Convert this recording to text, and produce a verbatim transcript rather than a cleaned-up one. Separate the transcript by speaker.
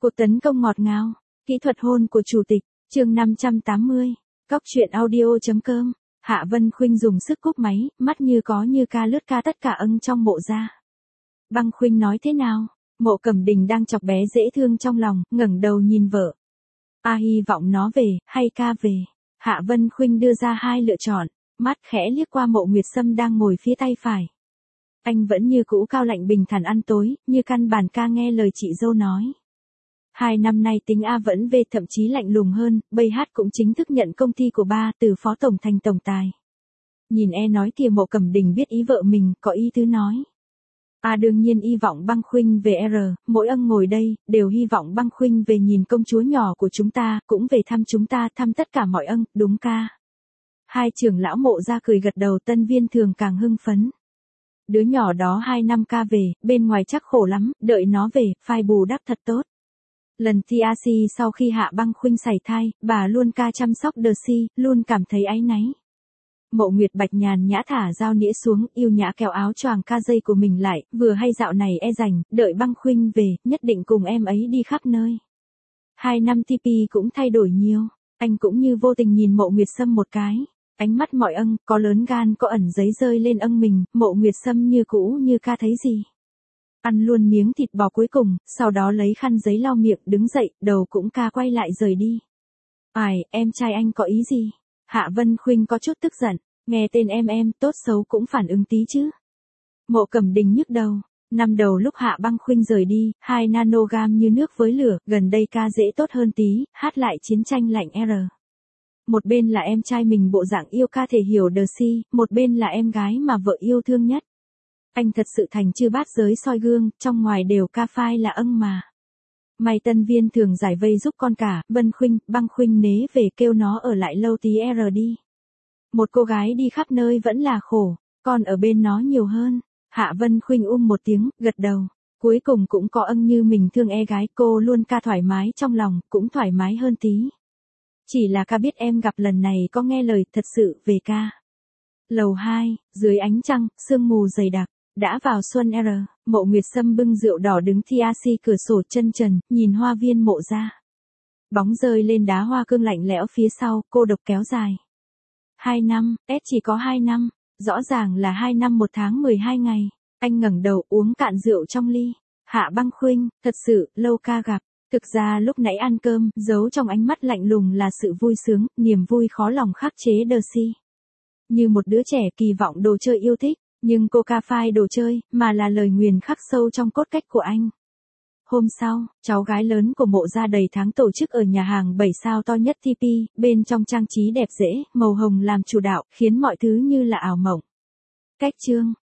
Speaker 1: Cuộc tấn công ngọt ngào, kỹ thuật hôn của chủ tịch, chương năm trăm tám mươi, Cóc truyện audio.com. Hạ Vân Khuynh dùng sức cúp máy, mắt như có như ca lướt ca tất cả âng trong mộ ra. Băng Khuynh nói thế nào? Mộ Cẩm Đình đang chọc bé dễ thương trong lòng, ngẩng đầu nhìn vợ. A hy vọng nó về, hay ca về. Hạ Vân Khuynh đưa ra hai lựa chọn, mắt khẽ liếc qua Mộ Nguyệt Sâm đang ngồi phía tay phải. Anh vẫn như cũ cao lạnh bình thản ăn tối, như căn bản ca nghe lời chị dâu nói. Hai năm nay tính A vẫn về, thậm chí lạnh lùng hơn, bây hát cũng chính thức nhận công ty của ba, từ phó tổng thành tổng tài. Nhìn e nói kìa, Mộ Cẩm Đình biết ý vợ mình, có ý tứ nói. A đương nhiên hy vọng Băng Khuynh về R, mỗi ân ngồi đây, đều hy vọng Băng Khuynh về nhìn công chúa nhỏ của chúng ta, cũng về thăm chúng ta, thăm tất cả mọi ân, đúng ca. Hai trưởng lão Mộ ra cười gật đầu, Tân Viên Thường càng hưng phấn. Đứa nhỏ đó hai năm ca về, bên ngoài chắc khổ lắm, đợi nó về, phai bù đắp thật tốt. Lần tê a xê sau khi Hạ Băng Khuynh sảy thai, bà luôn ca chăm sóc đờ si, luôn cảm thấy áy náy. Mộ Nguyệt Bạch nhàn nhã thả dao nĩa xuống, yêu nhã kéo áo choàng ca dây của mình lại, vừa hay dạo này e rảnh, đợi Băng Khuynh về, nhất định cùng em ấy đi khắp nơi. Hai năm tê pê cũng thay đổi nhiều, anh cũng như vô tình nhìn Mộ Nguyệt Sâm một cái. Ánh mắt mọi ân, có lớn gan có ẩn giấy rơi lên ân mình, Mộ Nguyệt Sâm như cũ như ca thấy gì. Ăn luôn miếng thịt bò cuối cùng, sau đó lấy khăn giấy lau miệng, đứng dậy, đầu cũng ca quay lại rời đi. Ai, em trai anh có ý gì? Hạ Vân Khuynh có chút tức giận, nghe tên em em, tốt xấu cũng phản ứng tí chứ. Mộ Cẩm Đình nhức đầu, năm đầu lúc Hạ Băng Khuynh rời đi, hai nanogam như nước với lửa, gần đây ca dễ tốt hơn tí, hát lại chiến tranh lạnh R. Một bên là em trai mình bộ dạng yêu ca thể hiểu đờ si, một bên là em gái mà vợ yêu thương nhất. Anh thật sự thành chư bát giới soi gương, trong ngoài đều ca phai là ân mà. May Tân Viên Thường giải vây giúp con cả, Vân Khuynh, Băng Khuynh nế về kêu nó ở lại lâu tí R đi. Một cô gái đi khắp nơi vẫn là khổ, còn ở bên nó nhiều hơn. Hạ Vân Khuynh um một tiếng, gật đầu. Cuối cùng cũng có ân như mình thương e gái, cô luôn ca thoải mái trong lòng, cũng thoải mái hơn tí. Chỉ là ca biết em gặp lần này có nghe lời, thật sự, về ca. Lầu hai, dưới ánh trăng, sương mù dày đặc, đã vào xuân R, Mộ Nguyệt Sâm bưng rượu đỏ đứng tê a xê cửa sổ chân trần, nhìn hoa viên Mộ ra. Bóng rơi lên đá hoa cương lạnh lẽo phía sau, cô độc kéo dài. Hai năm, S chỉ có hai năm, rõ ràng là hai năm một tháng mười hai ngày. Anh ngẩng đầu uống cạn rượu trong ly. Hạ Băng Khuynh, thật sự, lâu ca gặp. Thực ra lúc nãy ăn cơm, giấu trong ánh mắt lạnh lùng là sự vui sướng, niềm vui khó lòng khắc chế đờ si. Như một đứa trẻ kỳ vọng đồ chơi yêu thích, nhưng cô ca phai đồ chơi, mà là lời nguyền khắc sâu trong cốt cách của anh. Hôm sau, cháu gái lớn của Mộ ra đầy tháng tổ chức ở nhà hàng bảy sao to nhất tê pê, bên trong trang trí đẹp dễ, màu hồng làm chủ đạo, khiến mọi thứ như là ảo mộng. Cách chương,